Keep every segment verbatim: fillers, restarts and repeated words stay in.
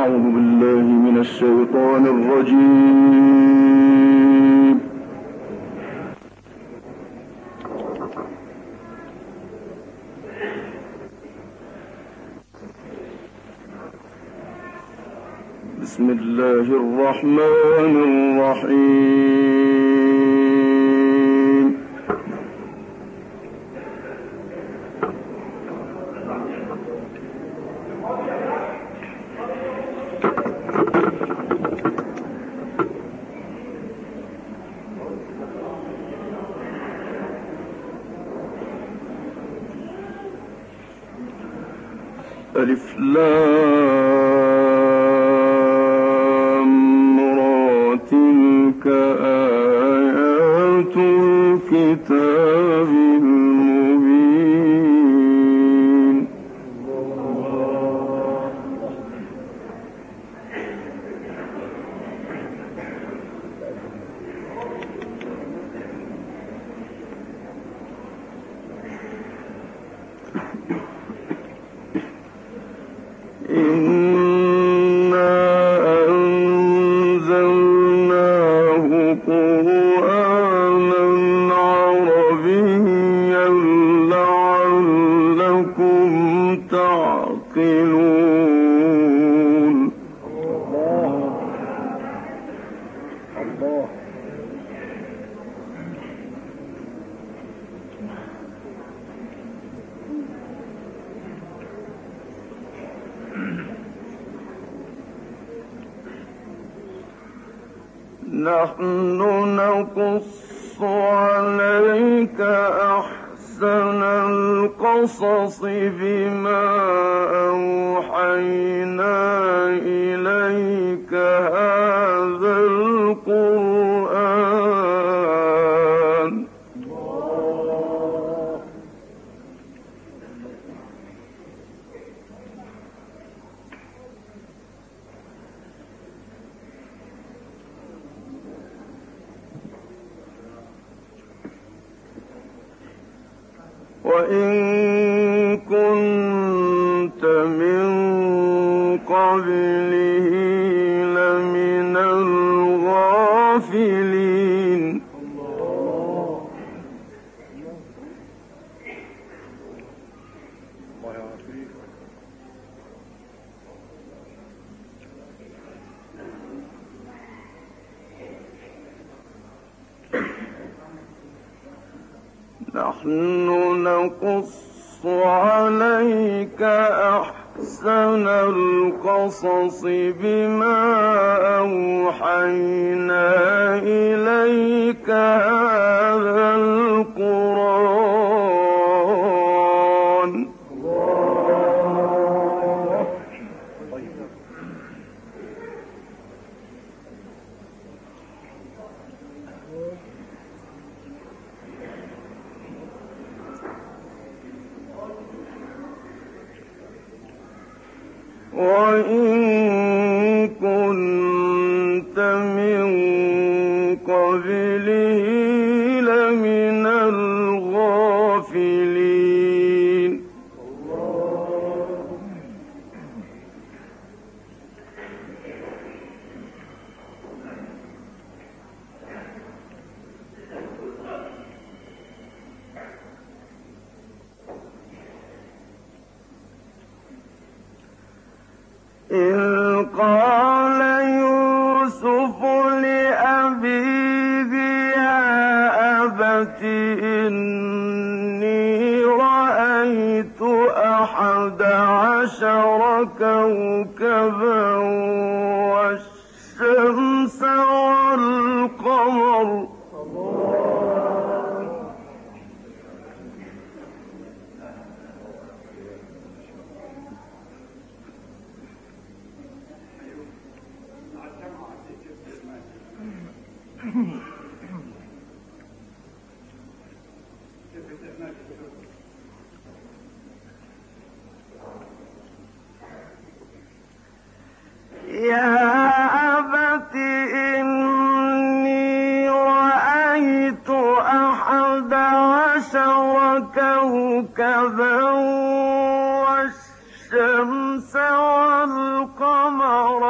أعوذ بالله من الشيطان الرجيم. بسم الله الرحمن الرحيم. ألف لام را تلك آيات الكتاب المبين. إنا أنزلناه قرآنا عربيا لعلكم تعقلون. الله. نحن نقص عليك أحسن القصص بما أوحينا إليك هذا القرآن. وإن كنت من قبله لمن الغافلين. نحن نقص عليك أحسن القصص بما أوحينا إليك هذا القرآن. وإن كنت من قبله لمن الغافلين. إذ قال يوسف لأبيه يا أبت إني رأيت أحد عشر كوكبا والشمس والقمر. يا أبت إني رأيت أحد عشر كوكبا والشمس والقمر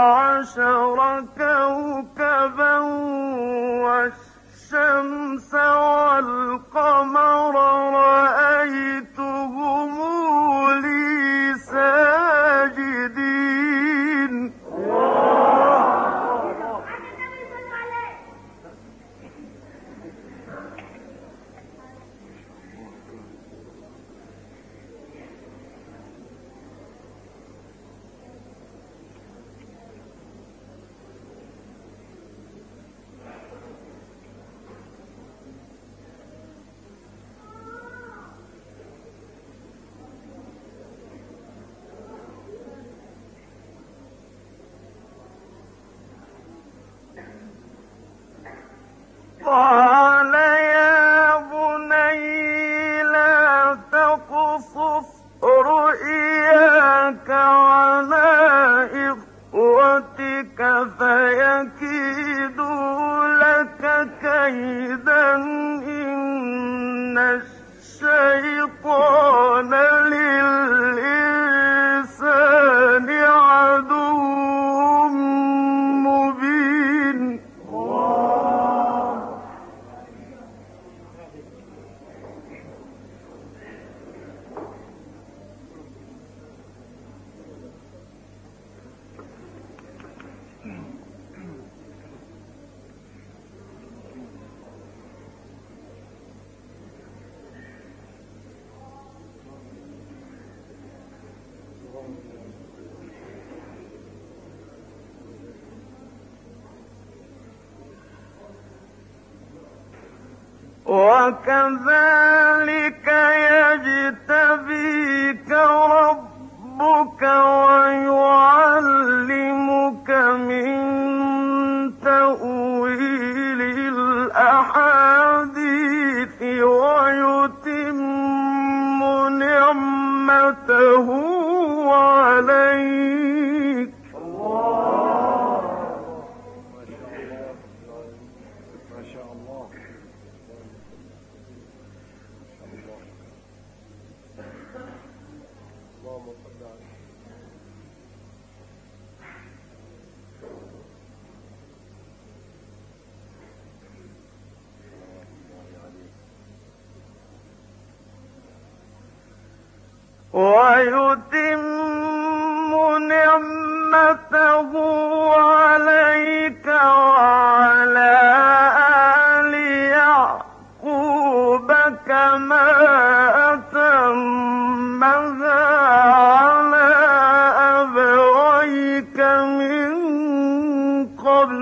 عشر كوكبا والشمس والقمر رأيتهم لي ساجدين. قال يا بني لا تقصص رؤياك على إخوتك فيكيدوا لك كيدا إن الشيطان للإنسان عدو مبين. وكذلك يجتبيك ربك ويعلمك من تأويل الأحاديث ويتم نعمته عليك. ويتم نعمته عليك وعلى آل يعقوب كما أتمها على أبويك من قبل.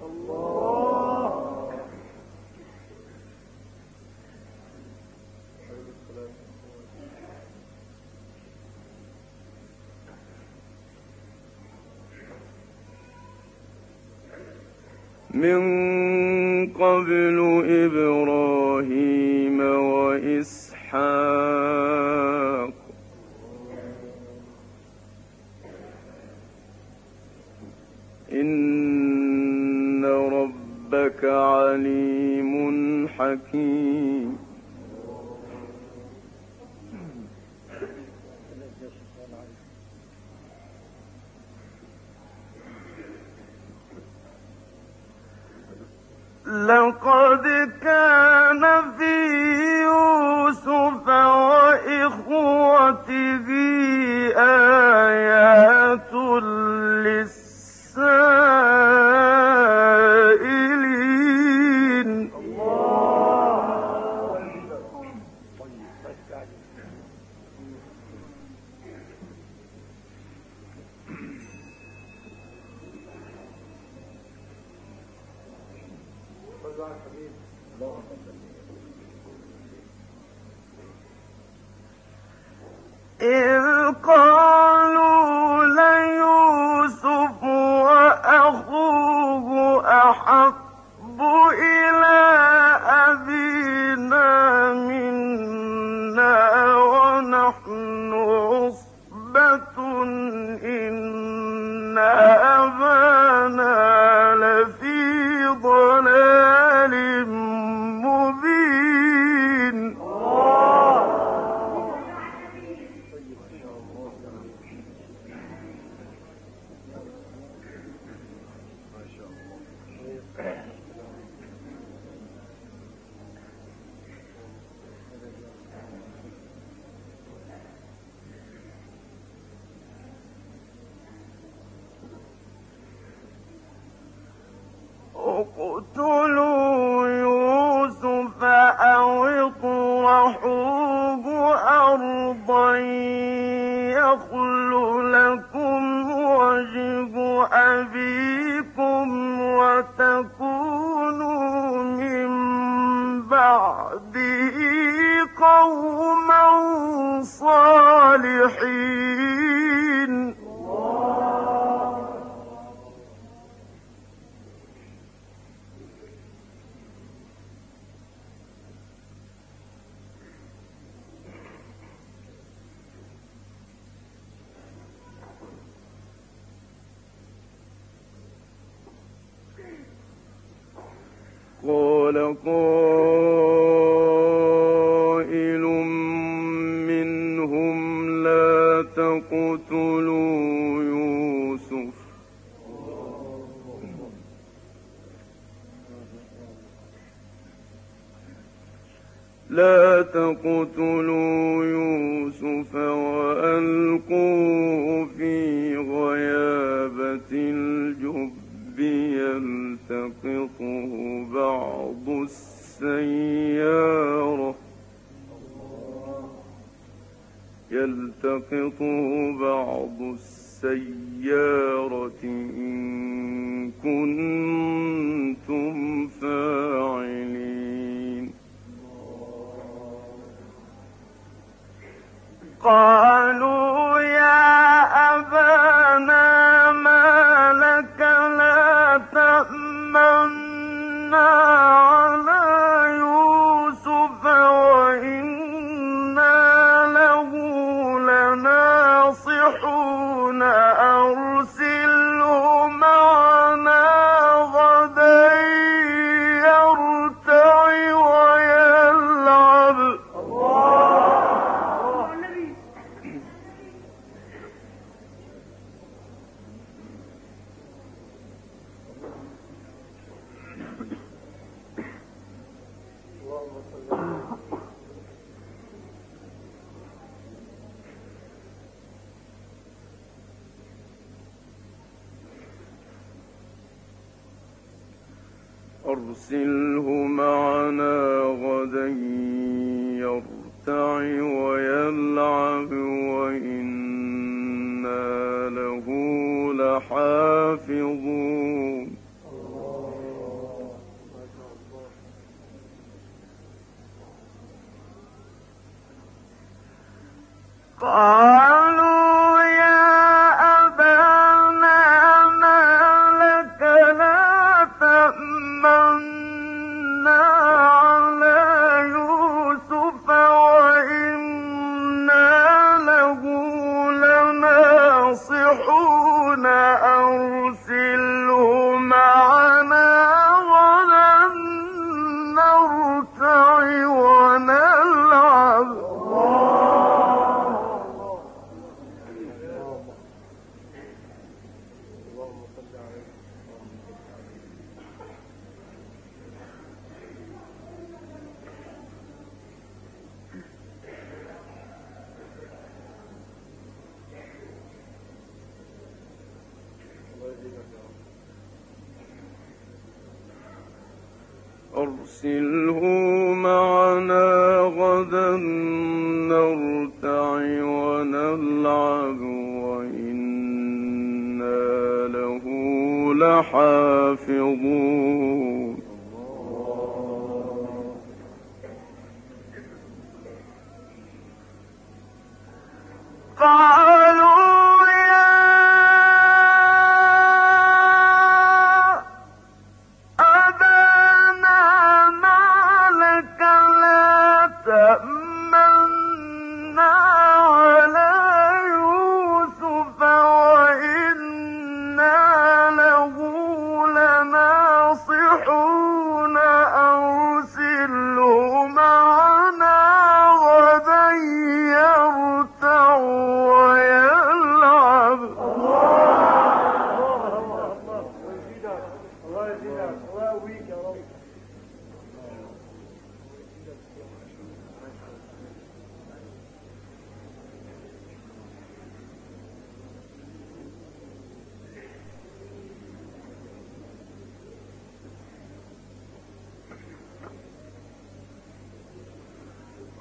من قبل إبراهيم وإسحاق إن ربك عليم حكيم. لقد كان في يوسف وإخوته آيات للسائلين. إذ قالوا ليوسف وأخوه أحب إلى أبينا منا ونحن عصبة إن أبانا لفي ضلال مبين. اقتلوا يوسف أو اطرحوه أرضا يخل لكم وجه أبيكم وتكونوا من بعده قوما صالحين. قال قائل منهم لا تقتلوا يوسف لا تقتلوا يوسف وألقوه في غيابة الجب يلتقطه بعض السيارة يلتقطه بعض السيارة إن كنتم فاعلين. قالوا يا أبانا ما لك لا تأمنا على يوسف وإنا له لناصحون أرسله معنا غدا يرتع ويلعب. أرسله معنا غدا يرتع ويلعب وإنا له لحافظون. قالوا يا أبانا ما لك لا تأمنا على يوسف وإنا له لناصحون أرسله معنا غدا نرتع ونلعب. أرسله معنا غدا نرتع ونلعب وإنا له لحافظون. قالوا يا أبانا ما لك لا تأمنا على يوسف وإنا له لناصحون أرسله معنا غدا يرتع ويلعب.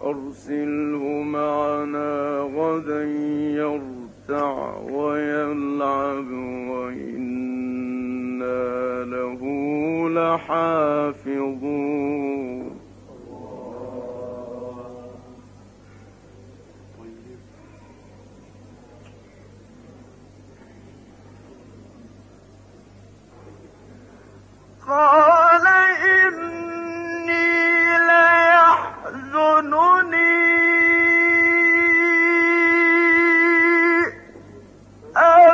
أرسله معنا غدا يرتع ويلعب وإنا له لحافظون قال إني ليحزنني أن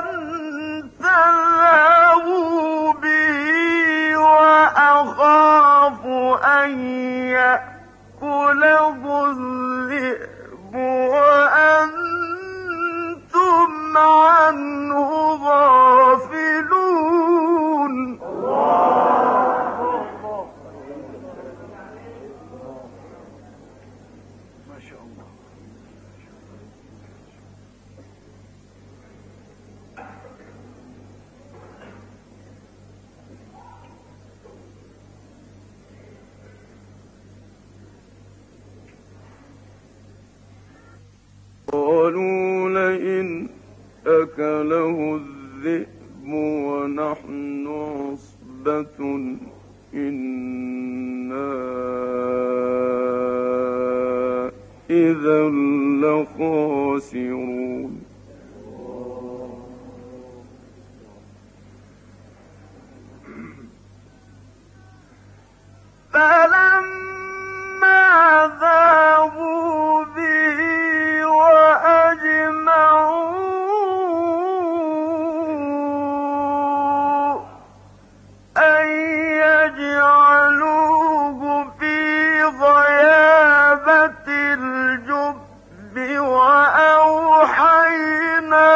تذهبوا به وأخاف أن يأكله الذئب وأنتم عنه غافلون. قالوا لئن أكله الذئب ونحن عصبة إنا إذا لخاسرون. فلما ذهبوا به وأجمعوا أن يجعلوه في غيابة الجب وأوحينا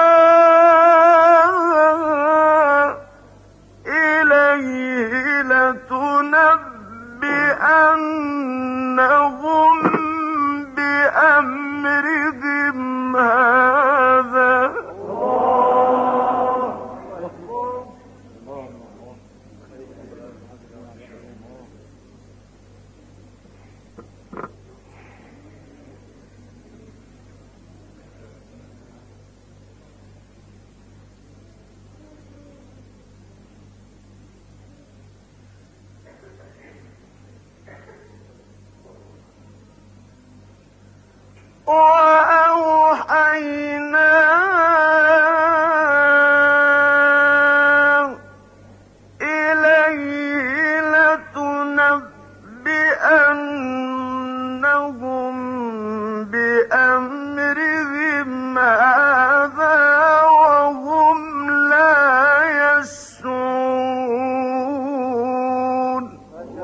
إليه لتنبئنهم بأمرهم هذا وأوحينا إليه لتنبئنهم بأمرهم هذا وهم لا يشعرون.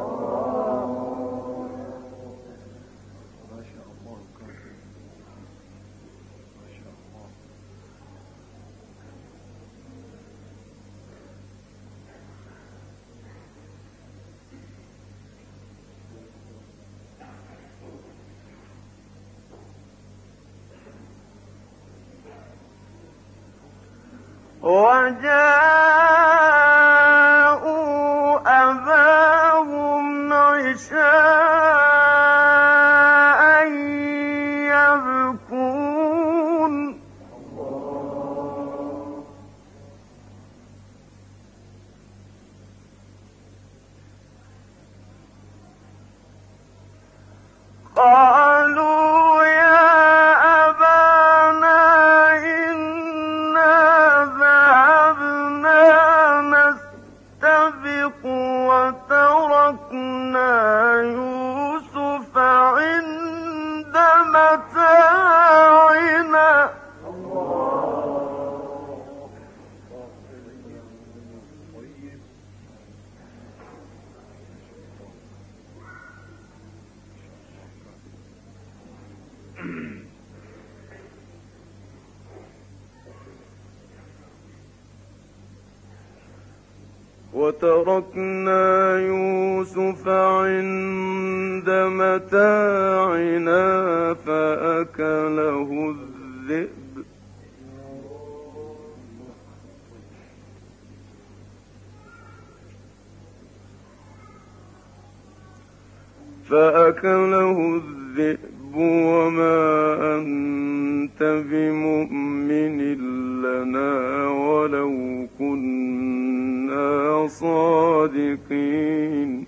وجاءوا أباهم عشاء يبكون. قالوا يا أبانا إنا ذهبنا نستبق وتركنا يوسف عند متاعنا وتركنا يوسف عند متاعنا فأكله الذئب فأكله الذئب وما أنت بمؤمن لنا ولو كنا صادقين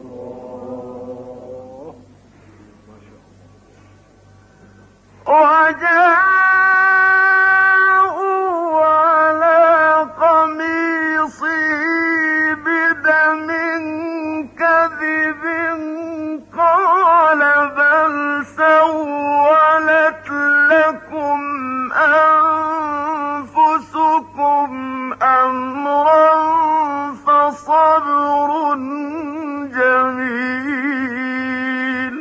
وجاءوا على قميصه بدم كذب قال بل سولت لكم أنفسكم أمرا فصبر جميل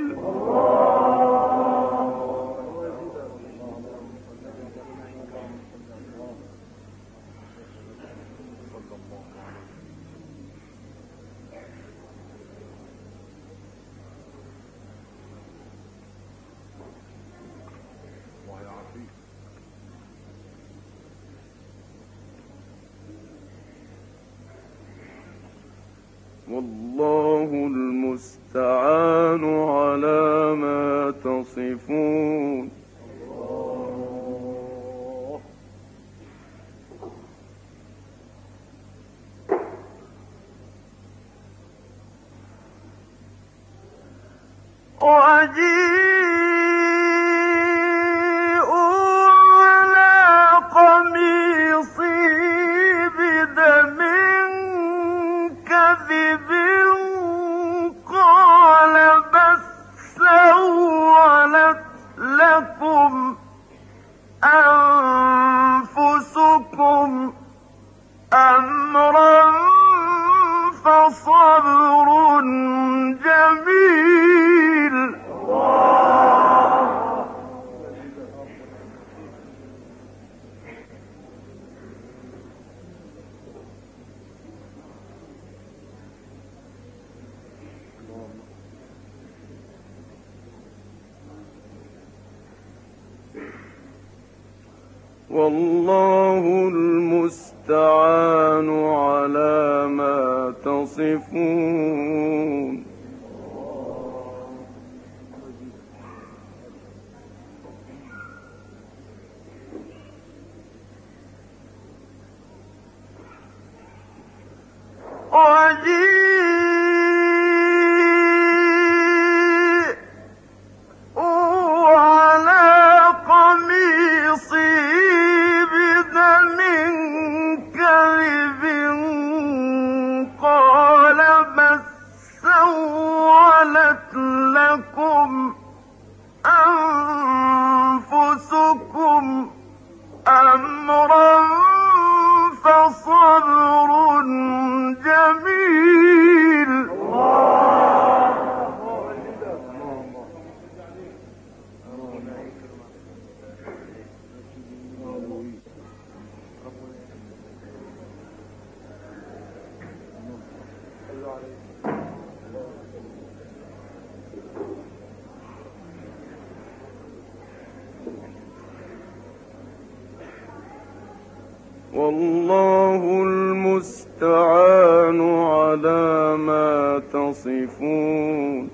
والله المستعان على ما تصفون وجيءوا على قميصه بدم كذب قال بل سولت لكم أنفسكم أمرا فصبر جميل والله المستعان على ما تصفون وجيءوا على قميصه بدم كذب قال بل سولت لكم أنفسكم أمرا فصبر جميل والله المستعان على ما تصفون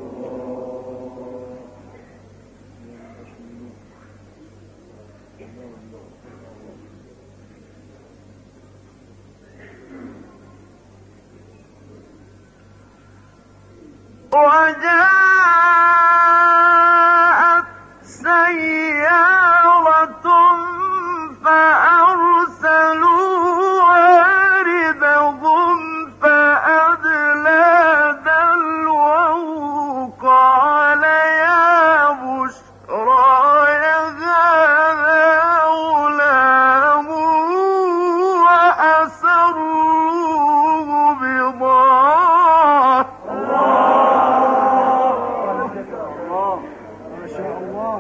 وجاءت سيارة فأرسلوا واردهم فأدلى دلوه قال يا بشرى هذا غلام وأسروه بضاعة ما شاء الله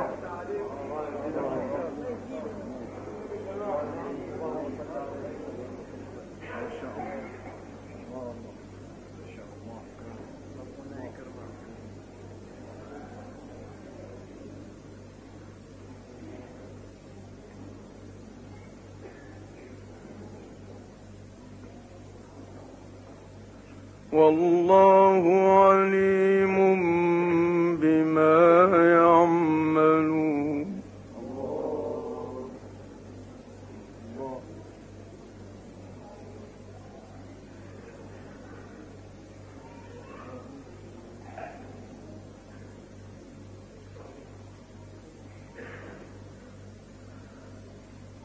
والله عليم بما يعملون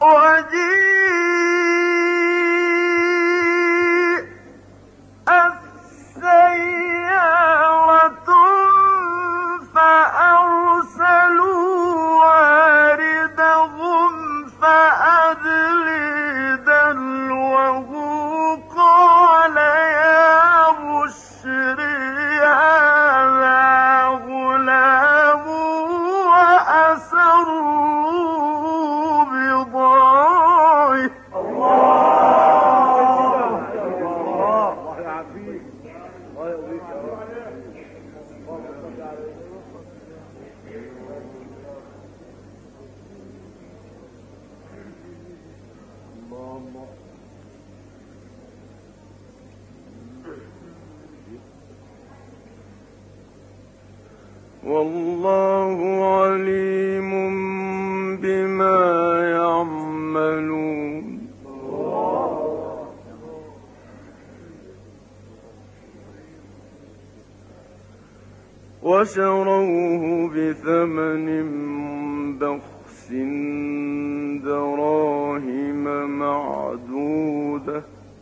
والله عليم بما يعملون. وشروه بثمن بخس دراهم معدودة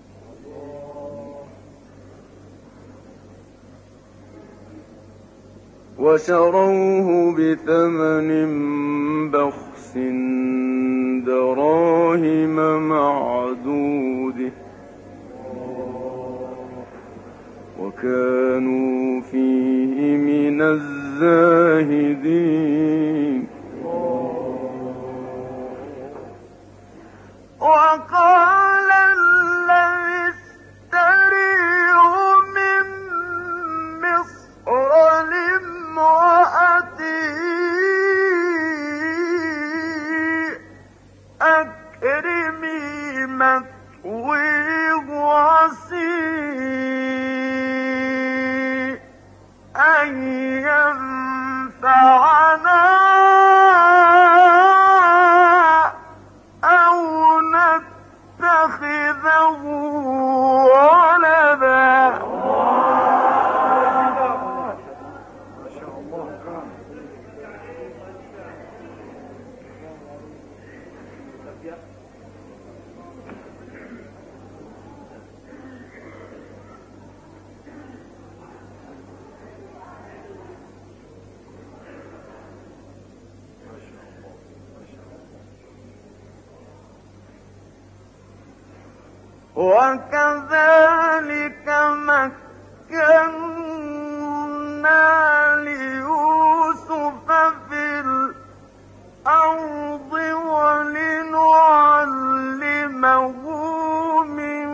وشروه بثمن بخس دراهم معدودة وكانوا فيه من الزاهدين. وقال الذي اشتريه من مصر لامرأته أكرمي مثويه عسى أن ينفعنا أو نتخذه ولدا. وكذلك مكنا ليوسف في الأرض ولنعلمه من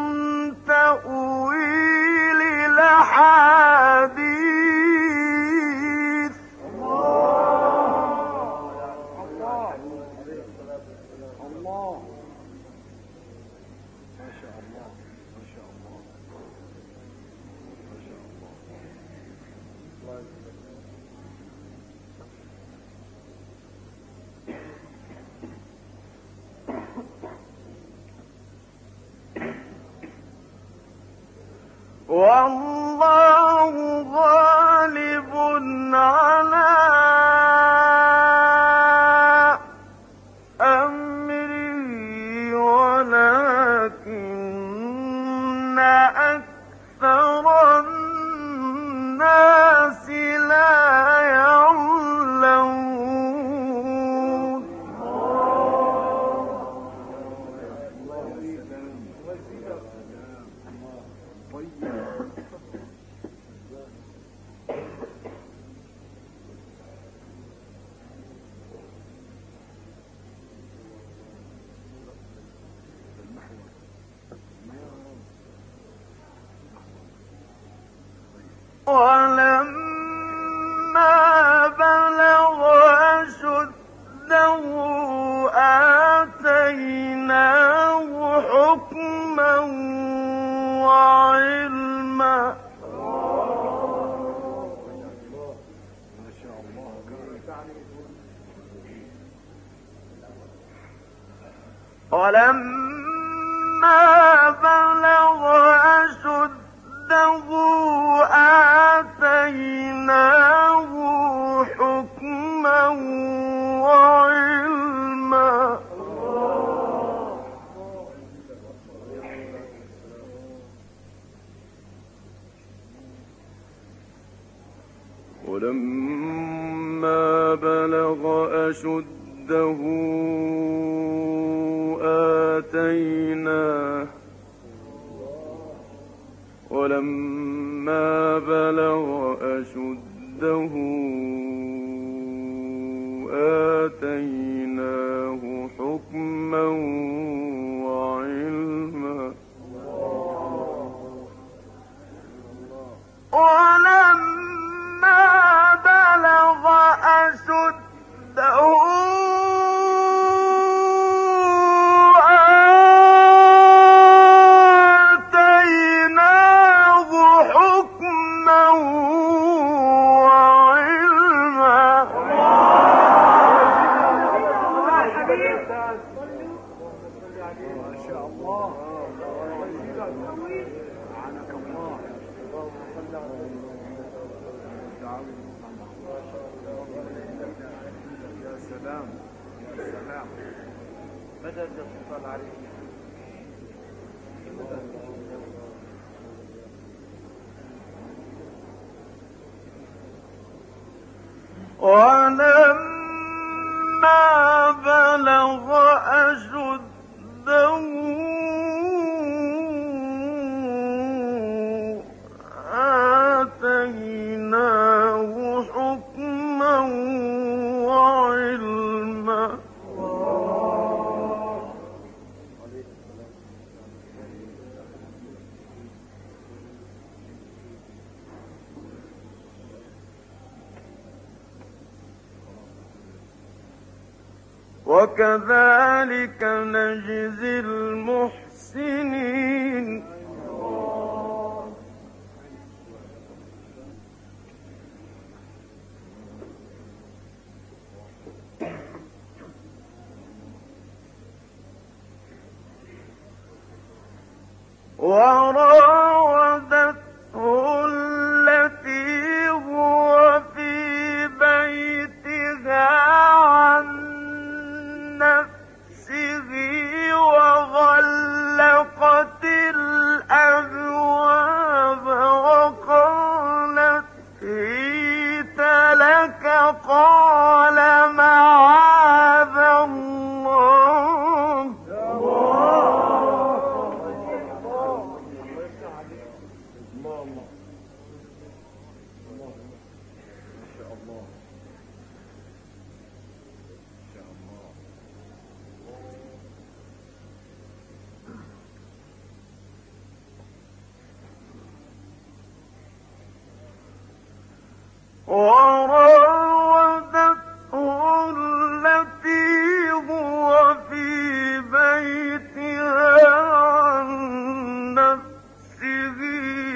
تأويل الأحاديث. والله غالب على أمره ولكن أكثر الناس لا يعلمون. ولما بلغ أشده آتيناه حكما وعلما. ولما بلغ أشده آتيناه حكما وعلما. ولما بلغ أشده آتيناه ولما بلغ أشده آتيناه حكما وعلما ولما بلغ أشده ولما بلغ أشده آتيناه حكما وعلما وكذلك نجزي المحسنين وراودته التي هو في بيتها عن نفسه وغلقت الأبواب وقالت هيت لك قال معاذ الله وراودته التي هو في بيتها عن نفسه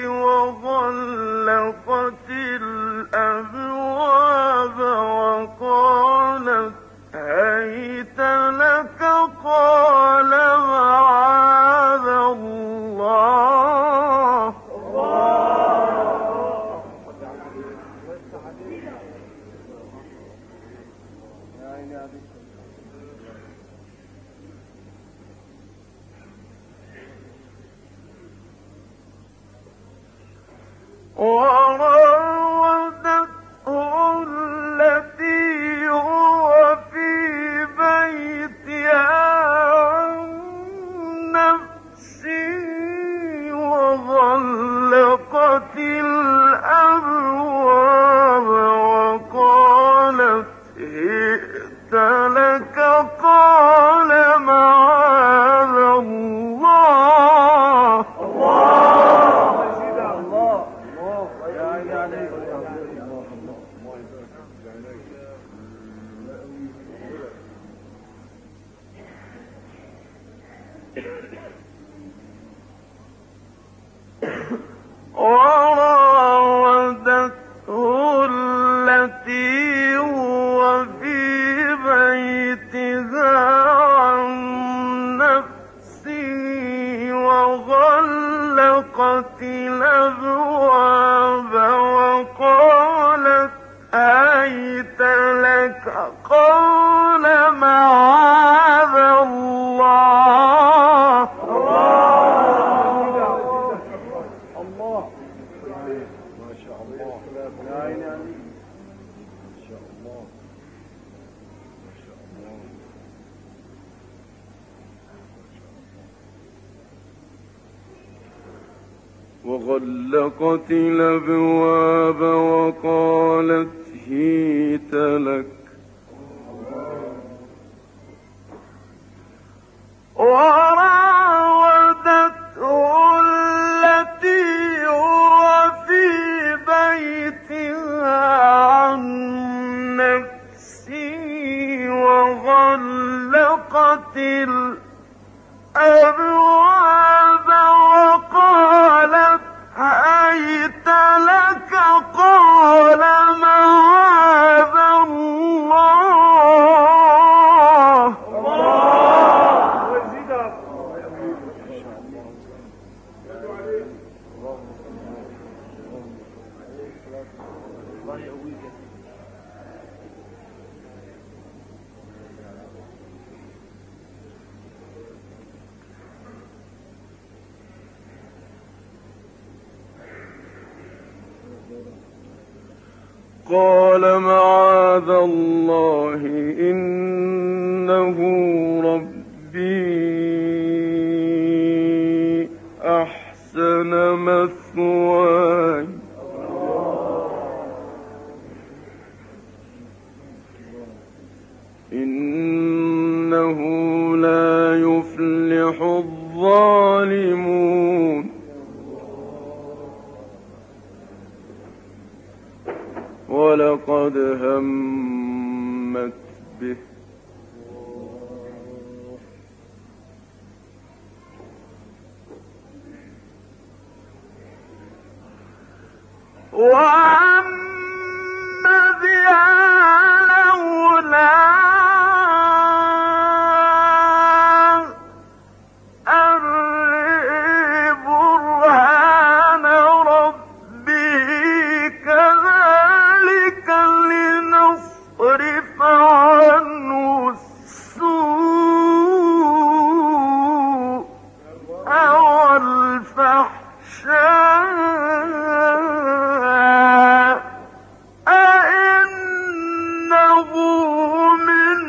وغلقت الأبواب وقالت هيت لك قال معاذ الله وراودته التي هو في بيتها عن نفسه وغلقت الأبواب وقالت هئت لك قال معاذ الله وراودته التي هو في بيتها عن نفسه وغلقت الأبواب وقالت هيت لك قال معاذ الله وغلقت الأبواب وقالت هيت لك وراودته التي هو في بيتها عن نفسه وغلقت الأبواب وقالت هيت لك قال معاذ الله قال معاذ الله إنه ربي أحسن مثواي إنه لا يفلح الظالمون ولقد همت به وهم بها لولا أن برهان ربه كذلك لنصرف عنه السوء والفحشاء أئنه من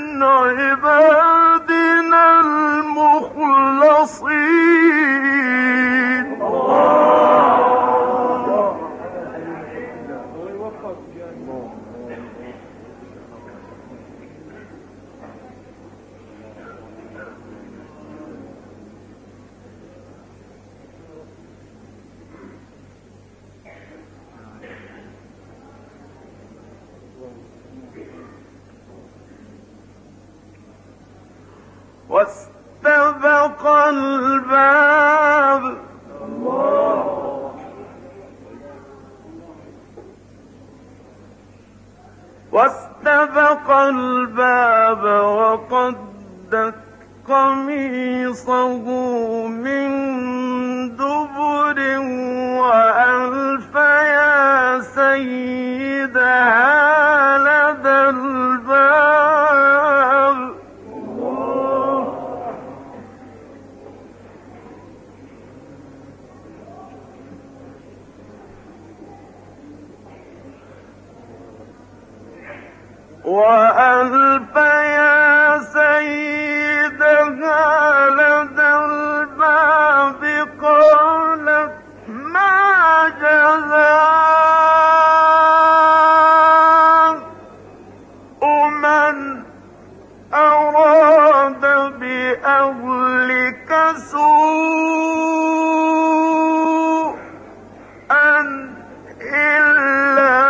عبادنا المخلصين. واستبق الباب واستبق الباب وقدت قميصه من دبر وألف يا سيدها لدى الباب وألف يا سيدها لدى الباب قالت ما جزاء من أراد بأهلك سوءا إلا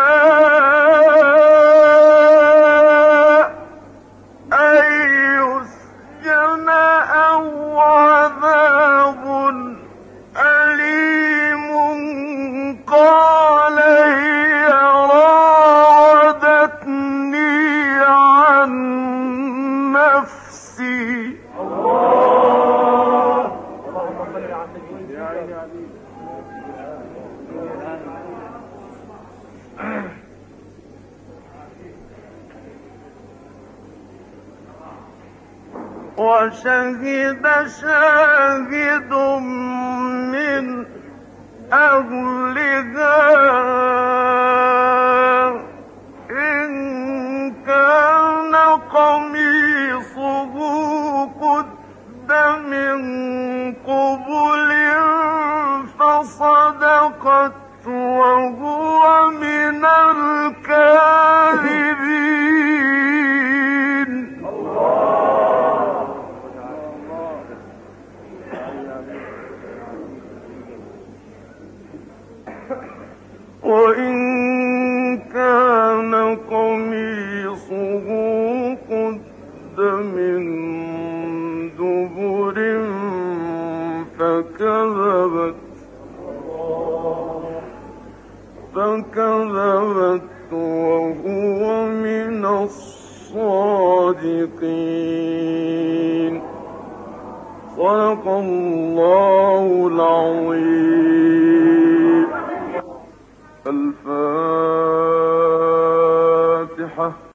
وشهد شاهد من أهلها إن صدقت وهو من الكاذبين. وإن كان قميصه قد من دبر فكذبت فكذبت وهو من الصادقين. صدق الله العظيم. الفاتحة.